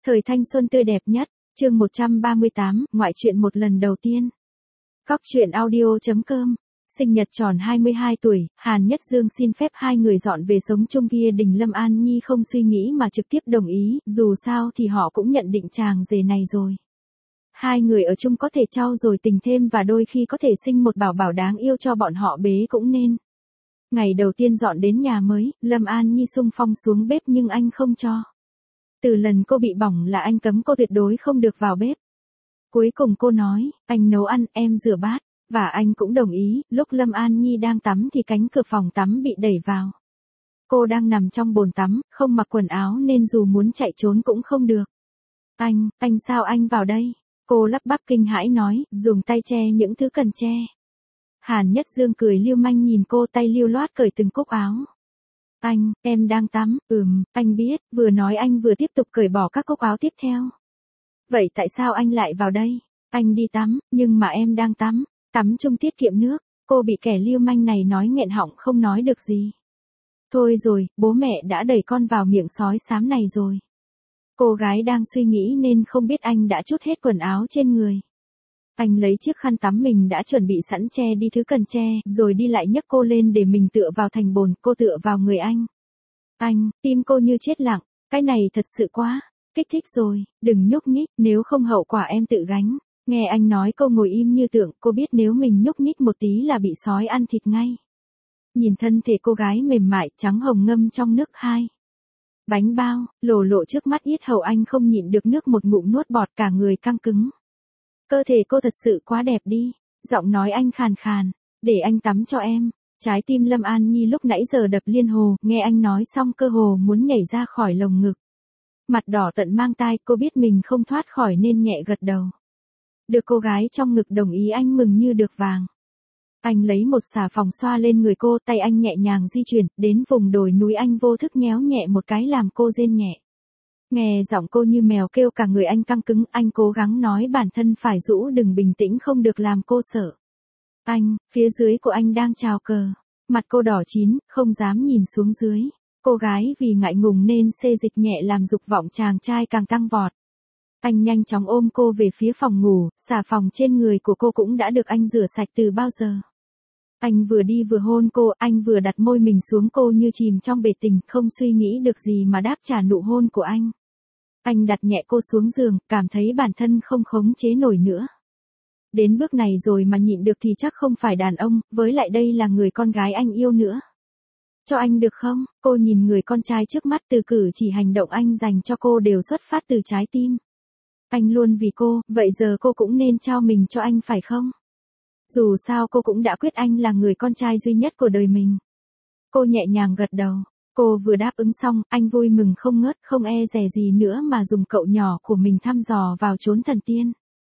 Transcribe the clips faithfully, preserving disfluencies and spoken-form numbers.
Thời thanh xuân tươi đẹp nhất, chương một trăm ba mươi tám, ngoại truyện một lần đầu tiên. Cóc truyện audio chấm com. Sinh nhật tròn hai mươi hai tuổi, Hàn Nhất Dương xin phép hai người dọn về sống chung kia đình. Lâm An Nhi không suy nghĩ mà trực tiếp đồng ý, dù sao thì họ cũng nhận định chàng rể này rồi. Hai người ở chung có thể trau dồi tình thêm và đôi khi có thể sinh một bảo bảo đáng yêu cho bọn họ bế cũng nên. Ngày đầu tiên dọn đến nhà mới, Lâm An Nhi xung phong xuống bếp nhưng anh không cho. Từ lần cô bị bỏng là anh cấm cô tuyệt đối không được vào bếp. Cuối cùng cô nói, anh nấu ăn, em rửa bát, và anh cũng đồng ý. Lúc Lâm An Nhi đang tắm thì cánh cửa phòng tắm bị đẩy vào. Cô đang nằm trong bồn tắm, không mặc quần áo nên dù muốn chạy trốn cũng không được. Anh, anh sao anh vào đây? Cô lắp bắp kinh hãi nói, dùng tay che những thứ cần che. Hàn Nhất Dương cười lưu manh nhìn cô, tay lưu loát cởi từng cúc áo. Anh, em đang tắm, ừm, anh biết, vừa nói anh vừa tiếp tục cởi bỏ các cúc áo tiếp theo. Vậy tại sao anh lại vào đây? Anh đi tắm, nhưng mà em đang tắm, tắm chung tiết kiệm nước. Cô bị kẻ lưu manh này nói nghẹn họng không nói được gì. Thôi rồi, bố mẹ đã đẩy con vào miệng sói xám này rồi. Cô gái đang suy nghĩ nên không biết anh đã trút hết quần áo trên người. Anh lấy chiếc khăn tắm mình đã chuẩn bị sẵn che đi thứ cần che, rồi đi lại nhấc cô lên để mình tựa vào thành bồn, cô tựa vào người anh. Anh, tim cô như chết lặng, cái này thật sự quá, kích thích rồi, đừng nhúc nhích, nếu không hậu quả em tự gánh. Nghe anh nói cô ngồi im như tượng, cô biết nếu mình nhúc nhích một tí là bị sói ăn thịt ngay. Nhìn thân thể cô gái mềm mại, trắng hồng ngâm trong nước hai. Bánh bao, lồ lộ trước mắt yết hầu anh không nhịn được nước một ngụm nuốt bọt cả người căng cứng. Cơ thể cô thật sự quá đẹp đi, giọng nói anh khàn khàn, để anh tắm cho em. Trái tim Lâm An Nhi lúc nãy giờ đập liên hồ, nghe anh nói xong cơ hồ muốn nhảy ra khỏi lồng ngực. Mặt đỏ tận mang tai, cô biết mình không thoát khỏi nên nhẹ gật đầu. Được cô gái trong ngực đồng ý anh mừng như được vàng. Anh lấy một xà phòng xoa lên người cô, tay anh nhẹ nhàng di chuyển, đến vùng đồi núi anh vô thức nhéo nhẹ một cái làm cô rên nhẹ. Nghe giọng cô như mèo kêu cả người anh căng cứng, anh cố gắng nói bản thân phải rũ đừng bình tĩnh không được làm cô sợ. Anh, phía dưới của anh đang chào cờ. Mặt cô đỏ chín, không dám nhìn xuống dưới. Cô gái vì ngại ngùng nên xê dịch nhẹ làm dục vọng chàng trai càng tăng vọt. Anh nhanh chóng ôm cô về phía phòng ngủ, xà phòng trên người của cô cũng đã được anh rửa sạch từ bao giờ. Anh vừa đi vừa hôn cô, anh vừa đặt môi mình xuống cô như chìm trong bể tình, không suy nghĩ được gì mà đáp trả nụ hôn của anh. Anh đặt nhẹ cô xuống giường, cảm thấy bản thân không khống chế nổi nữa. Đến bước này rồi mà nhịn được thì chắc không phải đàn ông, với lại đây là người con gái anh yêu nữa. Cho anh được không? Cô nhìn người con trai trước mắt, từ cử chỉ hành động anh dành cho cô đều xuất phát từ trái tim. Anh luôn vì cô, vậy giờ cô cũng nên trao mình cho anh phải không? Dù sao cô cũng đã quyết anh là người con trai duy nhất của đời mình. Cô nhẹ nhàng gật đầu. Cô vừa đáp ứng xong, anh vui mừng không ngớt, không e dè gì nữa mà dùng cậu nhỏ của mình thăm dò vào chốn thần tiên.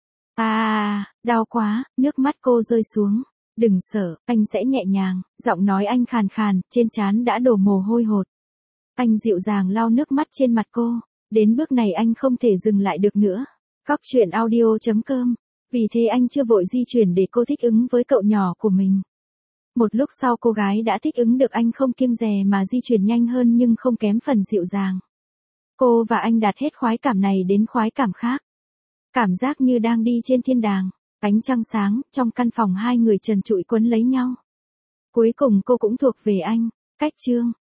À, đau quá, nước mắt cô rơi xuống. Đừng sợ, anh sẽ nhẹ nhàng, giọng nói anh khàn khàn, trên trán đã đổ mồ hôi hột. Anh dịu dàng lau nước mắt trên mặt cô, đến bước này anh không thể dừng lại được nữa. Cóc truyện audio chấm com. Vì thế anh chưa vội di chuyển để cô thích ứng với cậu nhỏ của mình. Một lúc sau cô gái đã thích ứng được, anh không kiêng dè mà di chuyển nhanh hơn nhưng không kém phần dịu dàng. Cô và anh đạt hết khoái cảm này đến khoái cảm khác. Cảm giác như đang đi trên thiên đàng, ánh trăng sáng, trong căn phòng hai người trần trụi quấn lấy nhau. Cuối cùng cô cũng thuộc về anh. Cách chương.